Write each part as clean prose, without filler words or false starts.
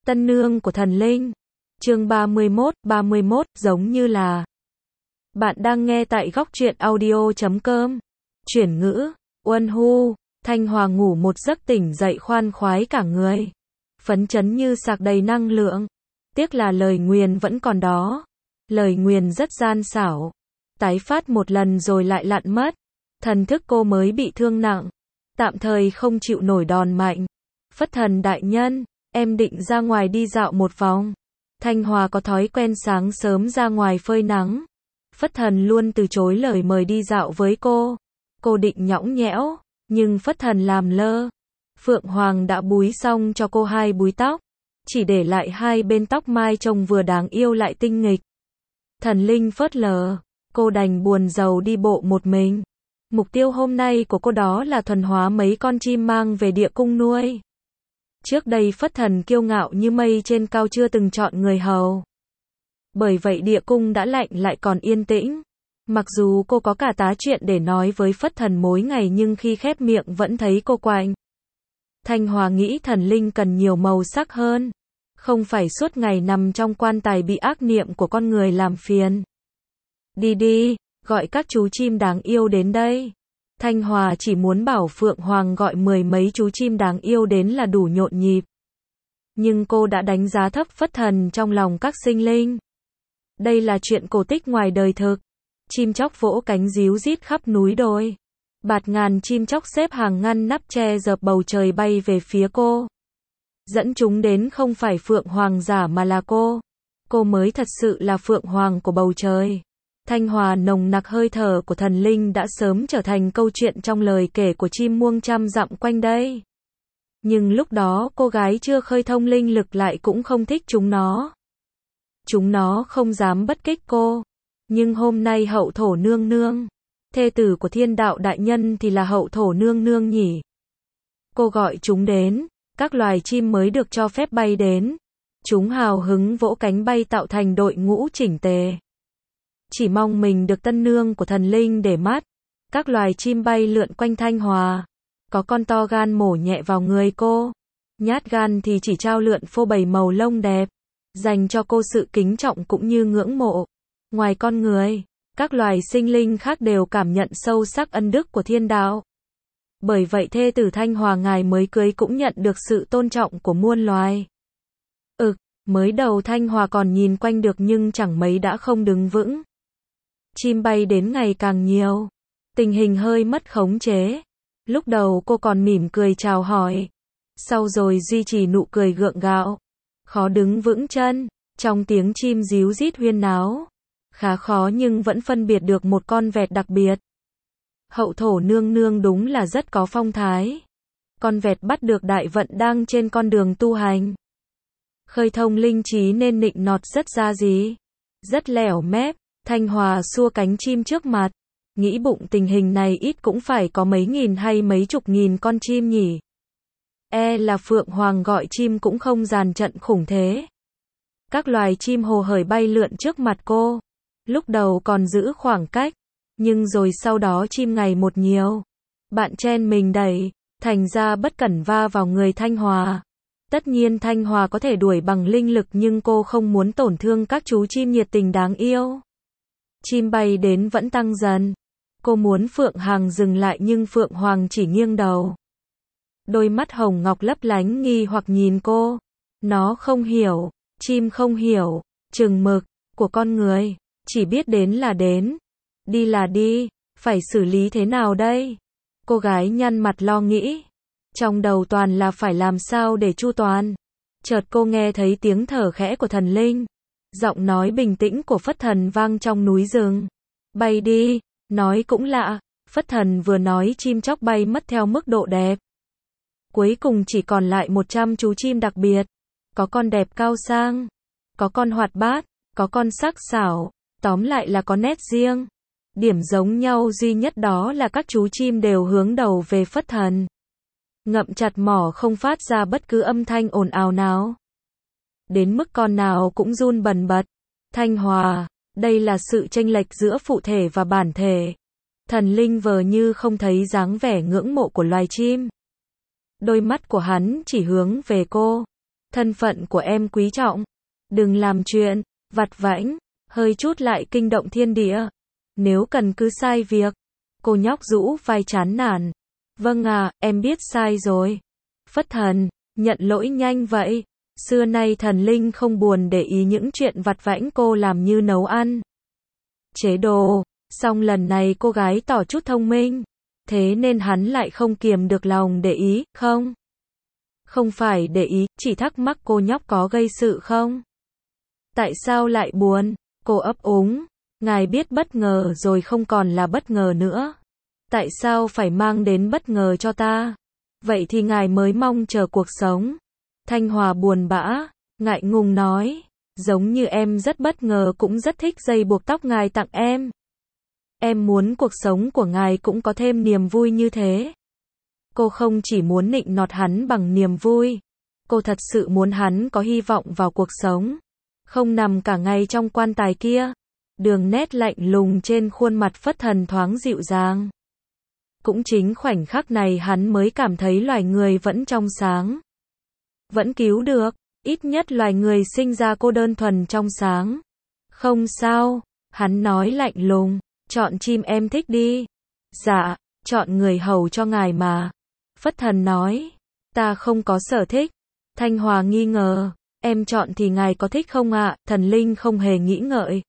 Tân nương của thần linh. Chương 31, giống như là. Bạn đang nghe tại góc truyện audio.com. Chuyển ngữ, Uân Hu, Thanh Hòa ngủ một giấc tỉnh dậy khoan khoái cả người. Phấn chấn như sạc đầy năng lượng. Tiếc là lời nguyền vẫn còn đó. Lời nguyền rất gian xảo. Tái phát một lần rồi lại lặn mất. Thần thức cô mới bị thương nặng. Tạm thời không chịu nổi đòn mạnh. Phất thần đại nhân, em định ra ngoài đi dạo một vòng. Thanh Hòa có thói quen sáng sớm ra ngoài phơi nắng. Phất thần luôn từ chối lời mời đi dạo với cô. Cô định nhõng nhẽo, nhưng Phất thần làm lơ. Phượng Hoàng đã búi xong cho cô 2 búi tóc. Chỉ để lại 2 bên tóc mai trông vừa đáng yêu lại tinh nghịch. Thần linh phớt lờ, cô đành buồn rầu đi bộ một mình. Mục tiêu hôm nay của cô đó là thuần hóa mấy con chim mang về địa cung nuôi. Trước đây Phất thần kiêu ngạo như mây trên cao chưa từng chọn người hầu. Bởi vậy địa cung đã lạnh lại còn yên tĩnh. Mặc dù cô có cả tá chuyện để nói với Phất thần mỗi ngày nhưng khi khép miệng vẫn thấy cô quạnh. Thanh Hòa nghĩ thần linh cần nhiều màu sắc hơn. Không phải suốt ngày nằm trong quan tài bị ác niệm của con người làm phiền. Đi đi, gọi các chú chim đáng yêu đến đây. Thanh Hòa chỉ muốn bảo Phượng Hoàng gọi 10 mấy chú chim đáng yêu đến là đủ nhộn nhịp. Nhưng cô đã đánh giá thấp Phất thần trong lòng các sinh linh. Đây là chuyện cổ tích ngoài đời thực. Chim chóc vỗ cánh ríu rít khắp núi đồi. Bạt ngàn chim chóc xếp hàng ngăn nắp che dợp bầu trời bay về phía cô. Dẫn chúng đến không phải Phượng Hoàng giả mà là cô. Cô mới thật sự là Phượng Hoàng của bầu trời. Thanh Hòa nồng nặc hơi thở của thần linh đã sớm trở thành câu chuyện trong lời kể của chim muông trăm dặm quanh đây. Nhưng lúc đó cô gái chưa khơi thông linh lực lại cũng không thích chúng nó. Chúng nó không dám bất kích cô. Nhưng hôm nay hậu thổ nương nương, thê tử của thiên đạo đại nhân thì là hậu thổ nương nương nhỉ. Cô gọi chúng đến, các loài chim mới được cho phép bay đến. Chúng hào hứng vỗ cánh bay tạo thành đội ngũ chỉnh tề. Chỉ mong mình được tân nương của thần linh để mắt. Các loài chim bay lượn quanh Thanh Hòa. Có con to gan mổ nhẹ vào người cô. Nhát gan thì chỉ trao lượn phô bày màu lông đẹp. Dành cho cô sự kính trọng cũng như ngưỡng mộ. Ngoài con người, các loài sinh linh khác đều cảm nhận sâu sắc ân đức của thiên đạo. Bởi vậy thê tử Thanh Hòa ngài mới cưới cũng nhận được sự tôn trọng của muôn loài. Mới đầu Thanh Hòa còn nhìn quanh được nhưng chẳng mấy đã không đứng vững. Chim bay đến ngày càng nhiều. Tình hình hơi mất khống chế. Lúc đầu cô còn mỉm cười chào hỏi. Sau rồi duy trì nụ cười gượng gạo. Khó đứng vững chân. Trong tiếng chim ríu rít huyên náo. Khá khó nhưng vẫn phân biệt được một con vẹt đặc biệt. Hậu thổ nương nương đúng là rất có phong thái. Con vẹt bắt được đại vận đang trên con đường tu hành. Khơi thông linh trí nên nịnh nọt rất ra gì. Rất lẻo mép. Thanh Hòa xua cánh chim trước mặt. Nghĩ bụng tình hình này ít cũng phải có mấy nghìn hay mấy chục nghìn con chim nhỉ. Là Phượng Hoàng gọi chim cũng không dàn trận khủng thế. Các loài chim hồ hởi bay lượn trước mặt cô. Lúc đầu còn giữ khoảng cách. Nhưng rồi sau đó chim ngày một nhiều. Bạn chen mình đẩy. Thành ra bất cẩn va vào người Thanh Hòa. Tất nhiên Thanh Hòa có thể đuổi bằng linh lực nhưng cô không muốn tổn thương các chú chim nhiệt tình đáng yêu. Chim bay đến vẫn tăng dần. Cô muốn Phượng Hoàng dừng lại nhưng Phượng Hoàng chỉ nghiêng đầu. Đôi mắt hồng ngọc lấp lánh nghi hoặc nhìn cô. Nó không hiểu, chim không hiểu, chừng mực của con người. Chỉ biết đến là đến, đi là đi, phải xử lý thế nào đây? Cô gái nhăn mặt lo nghĩ. Trong đầu toàn là phải làm sao để chu toàn. Chợt cô nghe thấy tiếng thở khẽ của thần linh. Giọng nói bình tĩnh của Phất thần vang trong núi rừng. Bay đi, nói cũng lạ. Phất thần vừa nói chim chóc bay mất theo mức độ đẹp. Cuối cùng chỉ còn lại 100 chú chim đặc biệt. Có con đẹp cao sang. Có con hoạt bát. Có con sắc sảo. Tóm lại là có nét riêng. Điểm giống nhau duy nhất đó là các chú chim đều hướng đầu về Phất thần. Ngậm chặt mỏ không phát ra bất cứ âm thanh ồn ào nào. Đến mức con nào cũng run bần bật. Thanh Hòa, đây là sự chênh lệch giữa phụ thể và bản thể. Thần linh vờ như không thấy dáng vẻ ngưỡng mộ của loài chim. Đôi mắt của hắn chỉ hướng về cô. thân phận của em quý trọng. Đừng làm chuyện vặt vãnh, hơi chút lại kinh động thiên địa. Nếu cần cứ sai việc. Cô nhóc rũ vai chán nản. Vâng à, em biết sai rồi. Phất Thần, nhận lỗi nhanh vậy. Xưa nay thần linh không buồn để ý những chuyện vặt vãnh cô làm như nấu ăn, chế đồ. Song lần này cô gái tỏ chút thông minh. Thế nên hắn lại không kiềm được lòng để ý, không? Không phải để ý, chỉ thắc mắc cô nhóc có gây sự không? Tại sao lại buồn? Cô ấp úng. Ngài biết bất ngờ rồi không còn là bất ngờ nữa. Tại sao phải mang đến bất ngờ cho ta? Vậy thì ngài mới mong chờ cuộc sống. Thanh Hòa buồn bã, ngại ngùng nói. Giống như em rất bất ngờ cũng rất thích dây buộc tóc ngài tặng em. Em muốn cuộc sống của ngài cũng có thêm niềm vui như thế. Cô không chỉ muốn nịnh nọt hắn bằng niềm vui. Cô thật sự muốn hắn có hy vọng vào cuộc sống. Không nằm cả ngày trong quan tài kia. Đường nét lạnh lùng trên khuôn mặt Phất Thần thoáng dịu dàng. Cũng chính khoảnh khắc này hắn mới cảm thấy loài người vẫn trong sáng. Vẫn cứu được, ít nhất loài người sinh ra cô đơn thuần trong sáng. Không sao, hắn nói lạnh lùng, chọn chim em thích đi. Dạ, chọn người hầu cho ngài mà. Phất Thần nói, ta không có sở thích. Thanh Hòa nghi ngờ, em chọn thì ngài có thích không ạ? Thần linh không hề nghĩ ngợi.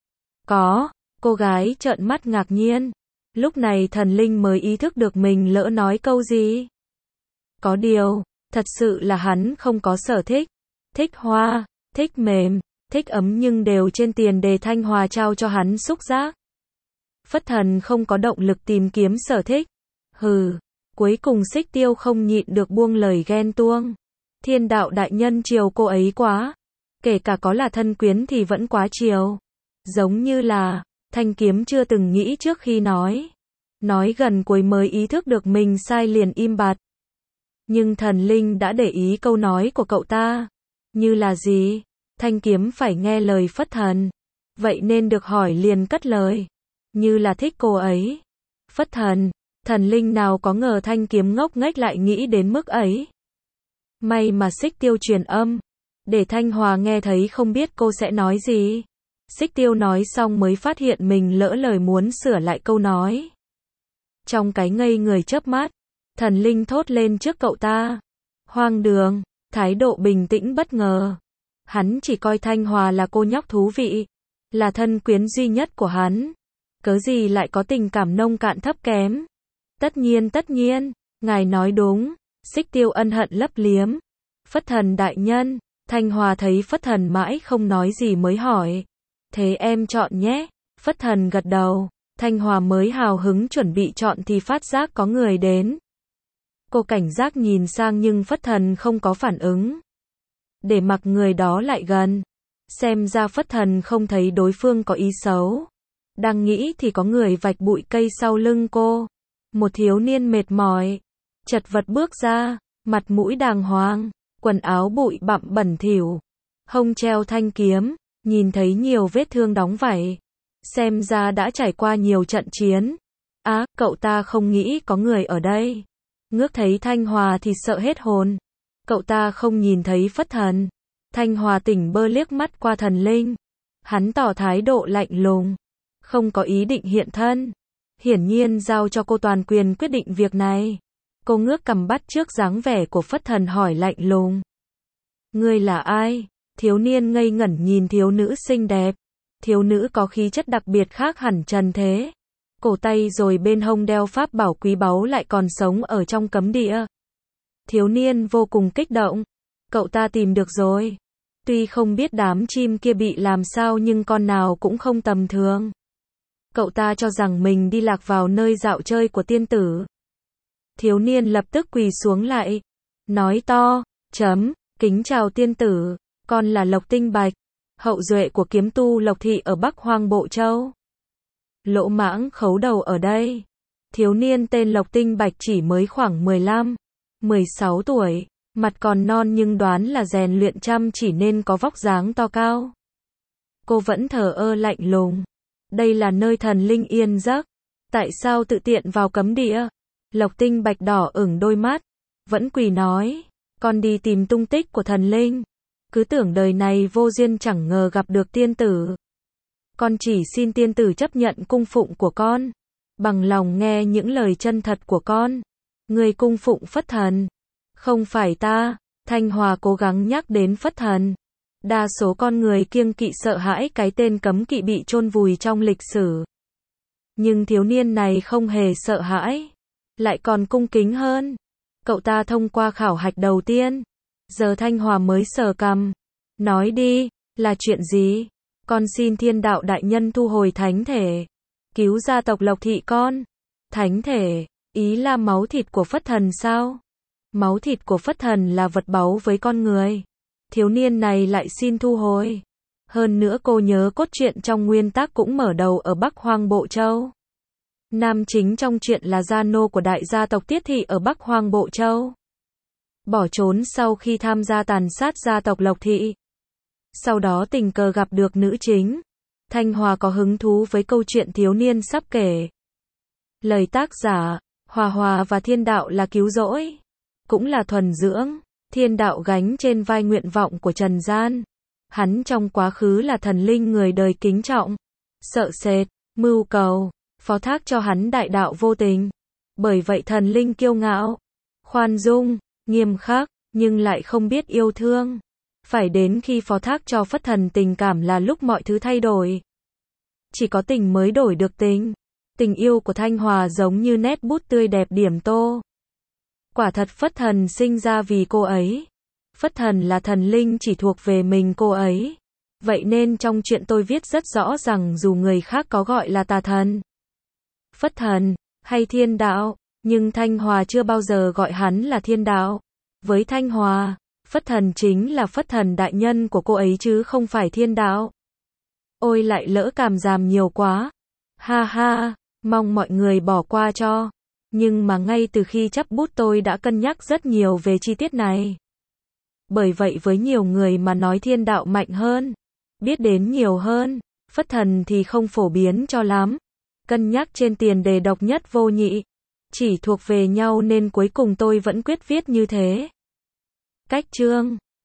Có, cô gái trợn mắt ngạc nhiên. Lúc này thần linh mới ý thức được mình lỡ nói câu gì. Có điều, thật sự là hắn không có sở thích. Thích hoa, thích mềm, thích ấm nhưng đều trên tiền đề Thanh Hòa trao cho hắn xúc giác. Phất Thần không có động lực tìm kiếm sở thích. Hừ, cuối cùng Xích Tiêu không nhịn được buông lời ghen tuông. Thiên đạo đại nhân chiều cô ấy quá. Kể cả có là thân quyến thì vẫn quá chiều. Giống như là, Thanh Kiếm chưa từng nghĩ trước khi nói. Nói gần cuối mới ý thức được mình sai liền im bặt. Nhưng thần linh đã để ý câu nói của cậu ta. Như là gì? Thanh Kiếm phải nghe lời Phất Thần. Vậy nên được hỏi liền cất lời. Như là thích cô ấy. Phất Thần, thần linh nào có ngờ Thanh Kiếm ngốc nghếch lại nghĩ đến mức ấy. May mà Xích Tiêu truyền âm. Để Thanh Hòa nghe thấy không biết cô sẽ nói gì. Xích Tiêu nói xong mới phát hiện mình lỡ lời muốn sửa lại câu nói. Trong cái ngây người chớp mắt, thần linh thốt lên trước cậu ta. Hoang đường, thái độ bình tĩnh bất ngờ. Hắn chỉ coi Thanh Hòa là cô nhóc thú vị, là thân quyến duy nhất của hắn. Cớ gì lại có tình cảm nông cạn thấp kém. Tất nhiên, ngài nói đúng. Xích Tiêu ân hận lấp liếm. Phất Thần đại nhân, Thanh Hòa thấy Phất Thần mãi không nói gì mới hỏi. Thế em chọn nhé. Phất Thần gật đầu. Thanh Hòa mới hào hứng chuẩn bị chọn thì phát giác có người đến. Cô cảnh giác nhìn sang nhưng Phất Thần không có phản ứng. Để mặc người đó lại gần. Xem ra Phất Thần không thấy đối phương có ý xấu. Đang nghĩ thì có người vạch bụi cây sau lưng cô. Một thiếu niên mệt mỏi, chật vật bước ra, mặt mũi đàng hoàng, quần áo bụi bặm bẩn thỉu, hông treo thanh kiếm, nhìn thấy nhiều vết thương đóng vảy. Xem ra đã trải qua nhiều trận chiến. Á, cậu ta không nghĩ có người ở đây. Ngước thấy Thanh Hòa thì sợ hết hồn. Cậu ta không nhìn thấy Phất Thần. Thanh Hòa tỉnh bơ liếc mắt qua thần linh. Hắn tỏ thái độ lạnh lùng, không có ý định hiện thân. Hiển nhiên giao cho cô toàn quyền quyết định việc này. Cô ngước cằm bắt trước dáng vẻ của Phất Thần hỏi lạnh lùng. Ngươi là ai? Thiếu niên ngây ngẩn nhìn thiếu nữ xinh đẹp. Thiếu nữ có khí chất đặc biệt khác hẳn trần thế. Cổ tay rồi bên hông đeo pháp bảo quý báu lại còn sống ở trong cấm địa. Thiếu niên vô cùng kích động. Cậu ta tìm được rồi. Tuy không biết đám chim kia bị làm sao nhưng con nào cũng không tầm thường. Cậu ta cho rằng mình đi lạc vào nơi dạo chơi của tiên tử. Thiếu niên lập tức quỳ xuống lại. Nói to, kính chào tiên tử, con là Lộc Tinh Bạch, hậu duệ của kiếm tu Lộc Thị ở Bắc Hoang Bộ Châu. Lỗ Mãng khấu đầu ở đây. Thiếu niên tên Lộc Tinh Bạch chỉ mới khoảng 15, 16 tuổi, mặt còn non nhưng đoán là rèn luyện chăm chỉ nên có vóc dáng to cao. Cô vẫn thờ ơ lạnh lùng. Đây là nơi thần linh yên giấc. Tại sao tự tiện vào cấm địa? Lộc Tinh Bạch đỏ ửng đôi mắt, vẫn quỳ nói. Con đi tìm tung tích của thần linh. Cứ tưởng đời này vô duyên chẳng ngờ gặp được tiên tử. Con chỉ xin tiên tử chấp nhận cung phụng của con. Bằng lòng nghe những lời chân thật của con. Người cung phụng Phất Thần. Không phải ta. Thanh Hòa cố gắng nhắc đến Phất Thần. Đa số con người kiêng kỵ sợ hãi cái tên cấm kỵ bị chôn vùi trong lịch sử. Nhưng thiếu niên này không hề sợ hãi. Lại còn cung kính hơn. Cậu ta thông qua khảo hạch đầu tiên. Giờ Thanh Hòa mới sờ cằm. Nói đi, là chuyện gì? Con xin thiên đạo đại nhân thu hồi thánh thể. Cứu gia tộc Lộc Thị con. Thánh thể, ý là máu thịt của Phất Thần sao? Máu thịt của Phất Thần là vật báu với con người. Thiếu niên này lại xin thu hồi. Hơn nữa cô nhớ cốt truyện trong nguyên tác cũng mở đầu ở Bắc Hoang Bộ Châu. Nam chính trong truyện là gia nô của đại gia tộc Tiết Thị ở Bắc Hoang Bộ Châu. Bỏ trốn sau khi tham gia tàn sát gia tộc Lộc Thị. Sau đó tình cờ gặp được nữ chính. Thanh Hòa có hứng thú với câu chuyện thiếu niên sắp kể. Lời tác giả, Hòa Hòa và thiên đạo là cứu rỗi. Cũng là thuần dưỡng. Thiên đạo gánh trên vai nguyện vọng của trần gian. Hắn trong quá khứ là thần linh người đời kính trọng. Sợ sệt, mưu cầu, phó thác cho hắn đại đạo vô tình. Bởi vậy thần linh kiêu ngạo, khoan dung, nghiêm khắc, nhưng lại không biết yêu thương. Phải đến khi phó thác cho Phất Thần tình cảm là lúc mọi thứ thay đổi. Chỉ có tình mới đổi được tình. Tình yêu của Thanh Hòa giống như nét bút tươi đẹp điểm tô. Quả thật Phất Thần sinh ra vì cô ấy. Phất Thần là thần linh chỉ thuộc về mình cô ấy. Vậy nên trong chuyện tôi viết rất rõ rằng dù người khác có gọi là tà thần, Phất Thần, hay thiên đạo, nhưng Thanh Hòa chưa bao giờ gọi hắn là thiên đạo. Với Thanh Hòa, Phất Thần chính là Phất Thần đại nhân của cô ấy chứ không phải thiên đạo. Ôi lại lỡ cảm giảm nhiều quá. Ha ha, mong mọi người bỏ qua cho. Nhưng mà ngay từ khi chấp bút tôi đã cân nhắc rất nhiều về chi tiết này. Bởi vậy với nhiều người mà nói thiên đạo mạnh hơn, biết đến nhiều hơn, Phất Thần thì không phổ biến cho lắm. Cân nhắc trên tiền đề độc nhất vô nhị, chỉ thuộc về nhau nên cuối cùng tôi vẫn quyết viết như thế. Cách chương